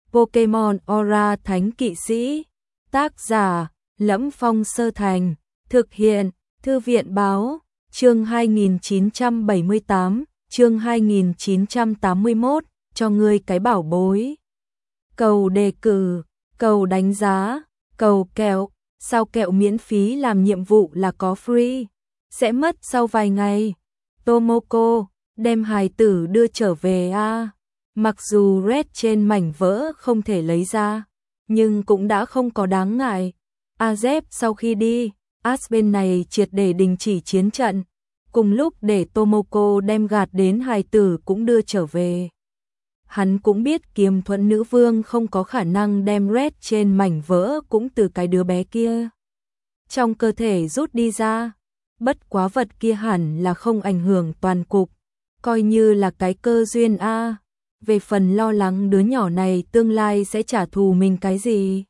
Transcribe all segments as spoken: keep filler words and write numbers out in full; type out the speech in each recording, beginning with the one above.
Pokemon Aura Thánh Kỵ Sĩ. Tác giả Lẫm Phong Sơ Thành. Thực hiện Thư viện Báo. Chương hai nghìn chín trăm bảy mươi tám, chương hai nghìn chín trăm tám mươi mốt, cho ngươi cái bảo bối. Cầu đề cử, cầu đánh giá, cầu kẹo, sao kẹo miễn phí làm nhiệm vụ là có free, sẽ mất sau vài ngày. Tomoko, đem hài tử đưa trở về a. À. Mặc dù red trên mảnh vỡ không thể lấy ra, nhưng cũng đã không có đáng ngại. Azep sau khi đi, Ash bên này triệt để đình chỉ chiến trận, cùng lúc để Tomoko đem gạt đến hài tử cũng đưa trở về. Hắn cũng biết Kiếm Thuẫn Nữ Vương không có khả năng đem red trên mảnh vỡ cũng từ cái đứa bé kia trong cơ thể rút đi ra, bất quá vật kia hẳn là không ảnh hưởng toàn cục, coi như là cái cơ duyên a. À. Về phần lo lắng đứa nhỏ này tương lai sẽ trả thù mình cái gì,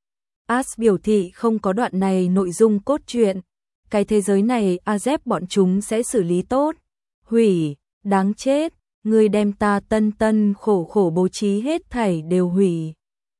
Ash biểu thị không có đoạn này nội dung cốt truyện, cái thế giới này Azep bọn chúng sẽ xử lý tốt. Hủy, đáng chết, ngươi đem ta tân tân khổ khổ bố trí hết thảy đều hủy.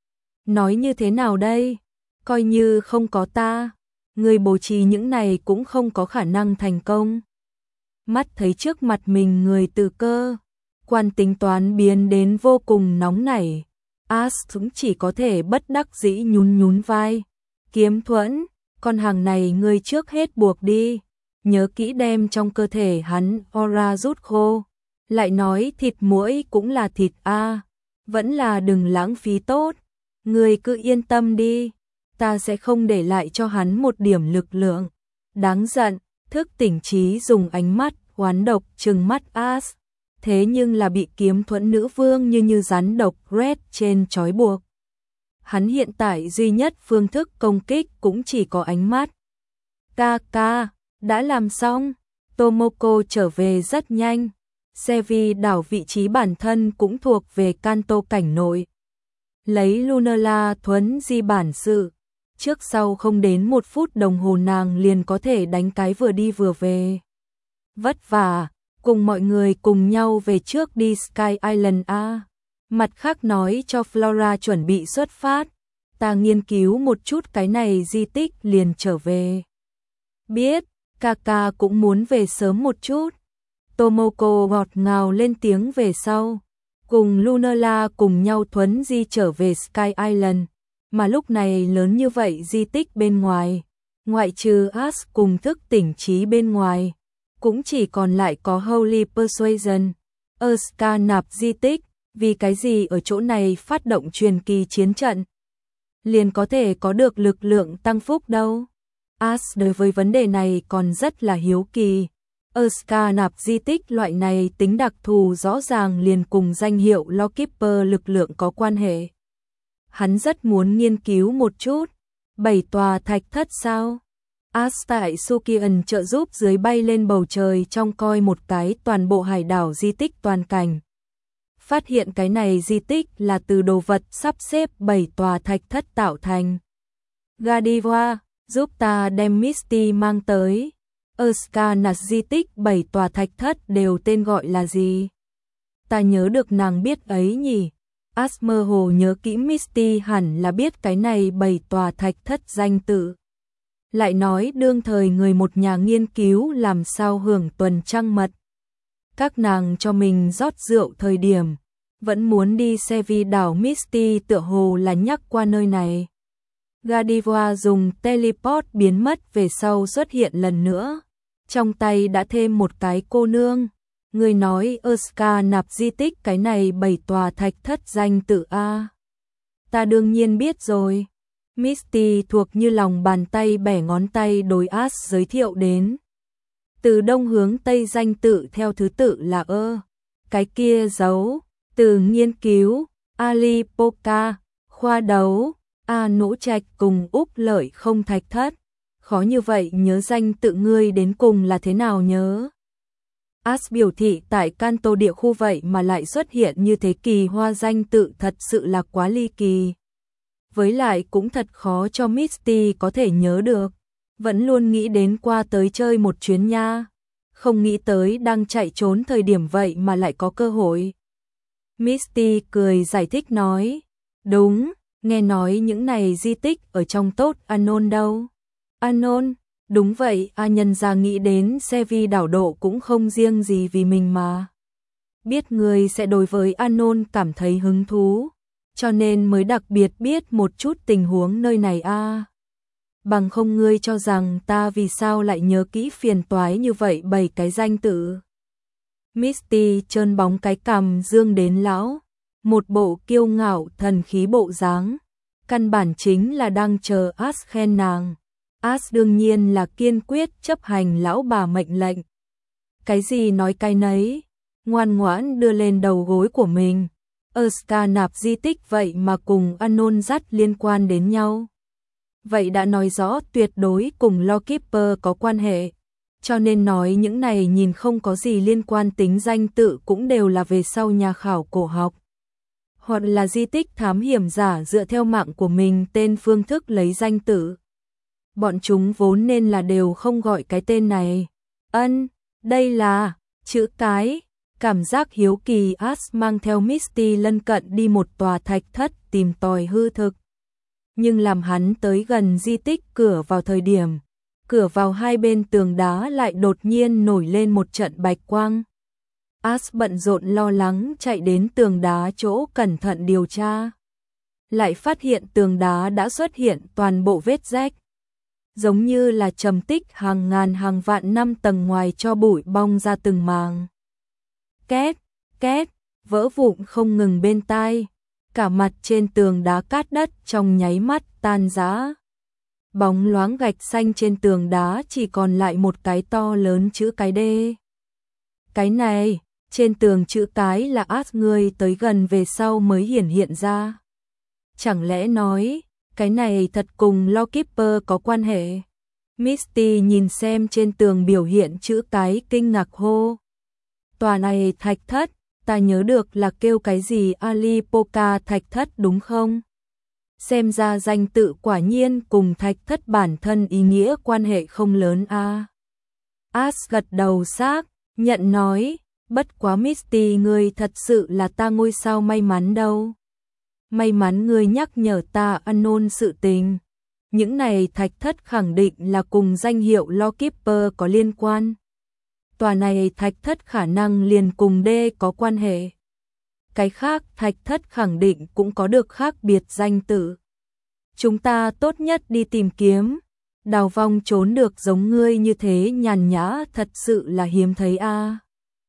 Nói như thế nào đây? Coi như không có ta, ngươi bố trí những này cũng không có khả năng thành công. Mắt thấy trước mặt mình người từ cơ quan tính toán biến đến vô cùng nóng nảy, Ash cũng chỉ có thể bất đắc dĩ nhún nhún vai. Kiếm Thuẫn, con hàng này ngươi trước hết buộc đi, nhớ kỹ đem trong cơ thể hắn aura rút khô. Lại nói thịt muỗi cũng là thịt a, à. Vẫn là đừng lãng phí tốt, ngươi cứ yên tâm đi, ta sẽ không để lại cho hắn một điểm lực lượng. Đáng giận, thức tỉnh trí dùng ánh mắt oán độc trừng mắt Ash, thế nhưng là bị Kiếm Thuẫn Nữ Vương như như rắn độc red trên trói buộc. Hắn hiện tại duy nhất phương thức công kích cũng chỉ có ánh mắt. Ca ca, đã làm xong. Tomoko trở về rất nhanh. Sevi đảo vị trí bản thân cũng thuộc về Kanto cảnh nội. Lấy Lunala thuấn di bản sự, trước sau không đến một phút đồng hồ nàng liền có thể đánh cái vừa đi vừa về. Vất vả, cùng mọi người cùng nhau về trước đi Sky Island a. Mặt khác nói cho Flora chuẩn bị xuất phát, ta nghiên cứu một chút cái này di tích liền trở về. Biết, Kaka cũng muốn về sớm một chút. Tomoko ngọt ngào lên tiếng về sau, cùng Lunala cùng nhau thuấn di trở về Sky Island, mà lúc này lớn như vậy di tích bên ngoài, ngoại trừ Ash cùng thức tỉnh trí bên ngoài, cũng chỉ còn lại có Holy Persuasion, Erska nạp di tích. Vì cái gì ở chỗ này phát động truyền kỳ chiến trận liền có thể có được lực lượng tăng phúc đâu? Ash đối với vấn đề này còn rất là hiếu kỳ. Erska nạp di tích loại này tính đặc thù rõ ràng liền cùng danh hiệu Lawkeeper lực lượng có quan hệ. Hắn rất muốn nghiên cứu một chút. Bảy tòa thạch thất sao? Ash tại Sukian trợ giúp dưới bay lên bầu trời trong coi một cái toàn bộ hải đảo di tích toàn cảnh. Phát hiện cái này di tích là từ đồ vật sắp xếp bảy tòa thạch thất tạo thành. Gadiva, giúp ta đem Misty mang tới. Erska nạp di tích bảy tòa thạch thất đều tên gọi là gì? Ta nhớ được nàng biết ấy nhỉ? Ash mơ hồ nhớ kỹ Misty hẳn là biết cái này bảy tòa thạch thất danh tự. Lại nói đương thời người một nhà nghiên cứu làm sao hưởng tuần trăng mật. Các nàng cho mình rót rượu thời điểm, vẫn muốn đi Sevi đảo Misty tựa hồ là nhắc qua nơi này. Gadiva dùng teleport biến mất về sau xuất hiện lần nữa. Trong tay đã thêm một cái cô nương. Người nói Erska nạp di tích cái này bảy tòa thạch thất danh tự A. Ta đương nhiên biết rồi. Misty thuộc như lòng bàn tay bẻ ngón tay đối Ash giới thiệu đến. Từ đông hướng tây danh tự theo thứ tự là ơ, cái kia giấu, từ nghiên cứu, Alipoka, khoa đấu, A nỗ trạch cùng Úc lợi không thạch thất. Khó như vậy nhớ danh tự ngươi đến cùng là thế nào nhớ? Ash biểu thị tại Kanto địa khu vậy mà lại xuất hiện như thế kỳ hoa danh tự thật sự là quá ly kỳ. Với lại cũng thật khó cho Misty có thể nhớ được. Vẫn luôn nghĩ đến qua tới chơi một chuyến nha. Không nghĩ tới đang chạy trốn thời điểm vậy mà lại có cơ hội. Misty cười giải thích nói. Đúng, nghe nói những này di tích ở trong tốt Anon đâu. Anon, đúng vậy, A Nhân ra nghĩ đến Sevi đảo độ cũng không riêng gì vì mình mà. Biết ngươi sẽ đối với Anon cảm thấy hứng thú, cho nên mới đặc biệt biết một chút tình huống nơi này a. À. Bằng không ngươi cho rằng ta vì sao lại nhớ kỹ phiền toái như vậy bảy cái danh tự. Misty trơn bóng cái cằm dương đến lão, một bộ kiêu ngạo thần khí bộ dáng, căn bản chính là đang chờ As khen nàng. As đương nhiên là kiên quyết chấp hành lão bà mệnh lệnh. Cái gì nói cái nấy, ngoan ngoãn đưa lên đầu gối của mình. Oscar nạp di tích vậy mà cùng Anon dắt liên quan đến nhau. Vậy đã nói rõ tuyệt đối cùng Lawkeeper có quan hệ. Cho nên nói những này nhìn không có gì liên quan tính danh tự cũng đều là về sau nhà khảo cổ học. Hoặc là di tích thám hiểm giả dựa theo mạng của mình tên phương thức lấy danh tự. Bọn chúng vốn nên là đều không gọi cái tên này. Ân, đây là chữ cái. Cảm giác hiếu kỳ As mang theo Misty lân cận đi một tòa thạch thất tìm tòi hư thực. Nhưng làm hắn tới gần di tích cửa vào thời điểm, cửa vào hai bên tường đá lại đột nhiên nổi lên một trận bạch quang. As bận rộn lo lắng chạy đến tường đá chỗ cẩn thận điều tra. Lại phát hiện tường đá đã xuất hiện toàn bộ vết rách. Giống như là trầm tích hàng ngàn hàng vạn năm tầng ngoài cho bụi bong ra từng màng. Két, két, vỡ vụn không ngừng bên tai. Cả mặt trên tường đá cát đất trong nháy mắt tan rã. Bóng loáng gạch xanh trên tường đá chỉ còn lại một cái to lớn chữ cái D. Cái này, trên tường chữ cái là As người tới gần về sau mới hiển hiện ra. Chẳng lẽ nói, cái này thật cùng Lawkeeper có quan hệ? Misty nhìn xem trên tường biểu hiện chữ cái kinh ngạc hô. Tòa này thạch thất, ta nhớ được là kêu cái gì Alipoca thạch thất đúng không? Xem ra danh tự quả nhiên cùng thạch thất bản thân ý nghĩa quan hệ không lớn a. À. As gật đầu xác, nhận nói, bất quá Misty ngươi thật sự là ta ngôi sao may mắn đâu. May mắn ngươi nhắc nhở ta Anon sự tình. Những này thạch thất khẳng định là cùng danh hiệu Lawkeeper có liên quan. Tòa này thạch thất khả năng liền cùng D có quan hệ. Cái khác thạch thất khẳng định cũng có được khác biệt danh tự. Chúng ta tốt nhất đi tìm kiếm. Đào vong trốn được giống ngươi như thế nhàn nhã thật sự là hiếm thấy a. À.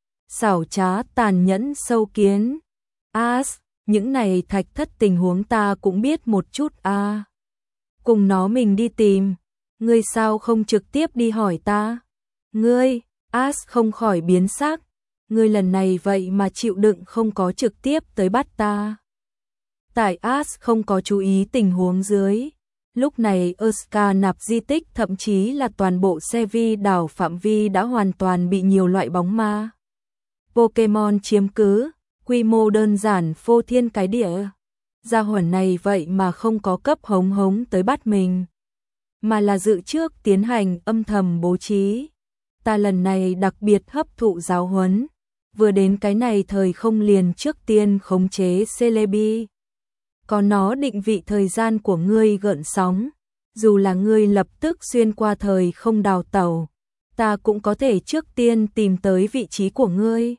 Xảo trá tàn nhẫn sâu kiến. As, những này thạch thất tình huống ta cũng biết một chút a. À. Cùng nó mình đi tìm. Ngươi sao không trực tiếp đi hỏi ta? Ngươi, As không khỏi biến sắc. Ngươi lần này vậy mà chịu đựng không có trực tiếp tới bắt ta. Tại As không có chú ý tình huống dưới. Lúc này Oscar nạp di tích thậm chí là toàn bộ Sevi đảo phạm vi đã hoàn toàn bị nhiều loại bóng ma Pokemon chiếm cứ, quy mô đơn giản phô thiên cái địa. Gia hỏa này vậy mà không có cấp hống hống tới bắt mình, mà là dự trước tiến hành âm thầm bố trí. Ta lần này đặc biệt hấp thụ giáo huấn, vừa đến cái này thời không liền trước tiên khống chế Celebi. Có nó định vị thời gian của ngươi gợn sóng, dù là ngươi lập tức xuyên qua thời không đào tẩu, ta cũng có thể trước tiên tìm tới vị trí của ngươi.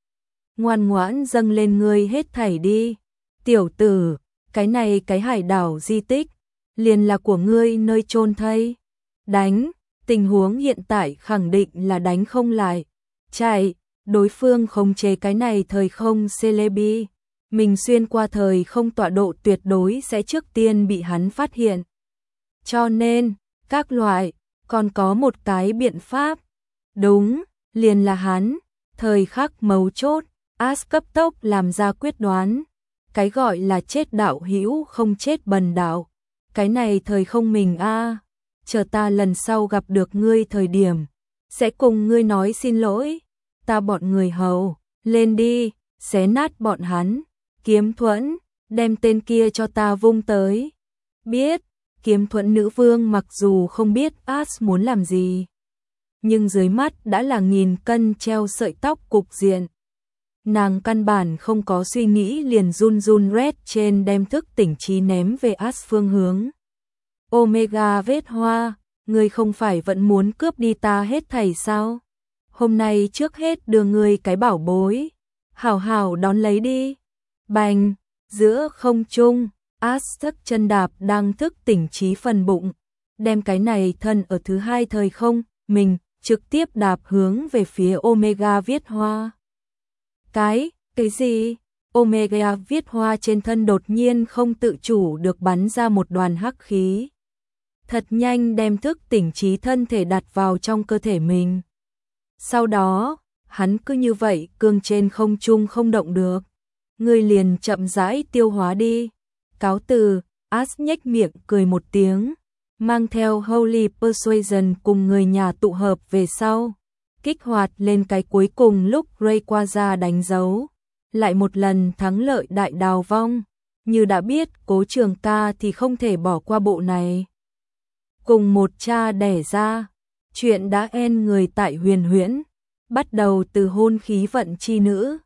Ngoan ngoãn dâng lên ngươi hết thảy đi, tiểu tử, cái này cái hải đảo di tích, liền là của ngươi nơi chôn thây. Đánh, tình huống hiện tại khẳng định là đánh không lại. Chạy, đối phương khống chế cái này thời không Celebi. Mình xuyên qua thời không tọa độ tuyệt đối sẽ trước tiên bị hắn phát hiện. Cho nên, các loại, còn có một cái biện pháp. Đúng, liền là hắn, thời khắc mấu chốt, As cấp tốc làm ra quyết đoán. Cái gọi là chết đạo hữu không chết bần đạo. Cái này thời không mình a, à, chờ ta lần sau gặp được ngươi thời điểm, sẽ cùng ngươi nói xin lỗi. Ta bọn người hầu, lên đi, xé nát bọn hắn. Kiếm Thuẫn, đem tên kia cho ta vung tới. Biết, Kiếm Thuẫn nữ vương mặc dù không biết As muốn làm gì, nhưng dưới mắt đã là nghìn cân treo sợi tóc cục diện. Nàng căn bản không có suy nghĩ liền run run rét trên đem thức tỉnh trí ném về As phương hướng. Omega vết hoa, ngươi không phải vẫn muốn cướp đi ta hết thảy sao? Hôm nay trước hết đưa ngươi cái bảo bối, hảo hảo đón lấy đi. Bành, giữa không trung, As thức chân đạp đang thức tỉnh trí phần bụng, đem cái này thân ở thứ hai thời không, mình trực tiếp đạp hướng về phía Omega viết hoa. Cái, cái gì? Omega viết hoa trên thân đột nhiên không tự chủ được bắn ra một đoàn hắc khí. Thật nhanh đem thức tỉnh trí thân thể đặt vào trong cơ thể mình. Sau đó, hắn cứ như vậy cương trên không trung không động được. Ngươi liền chậm rãi tiêu hóa đi. Cáo từ, As nhếch miệng cười một tiếng, mang theo Holy Persuasion cùng người nhà tụ hợp về sau. Kích hoạt lên cái cuối cùng lúc Rayquaza đánh dấu. Lại một lần thắng lợi đại đào vong. Như đã biết Cố Trường Ca thì không thể bỏ qua bộ này. Cùng một cha đẻ ra, chuyện đã en người tại huyền huyễn. Bắt đầu từ hôn khí vận chi nữ.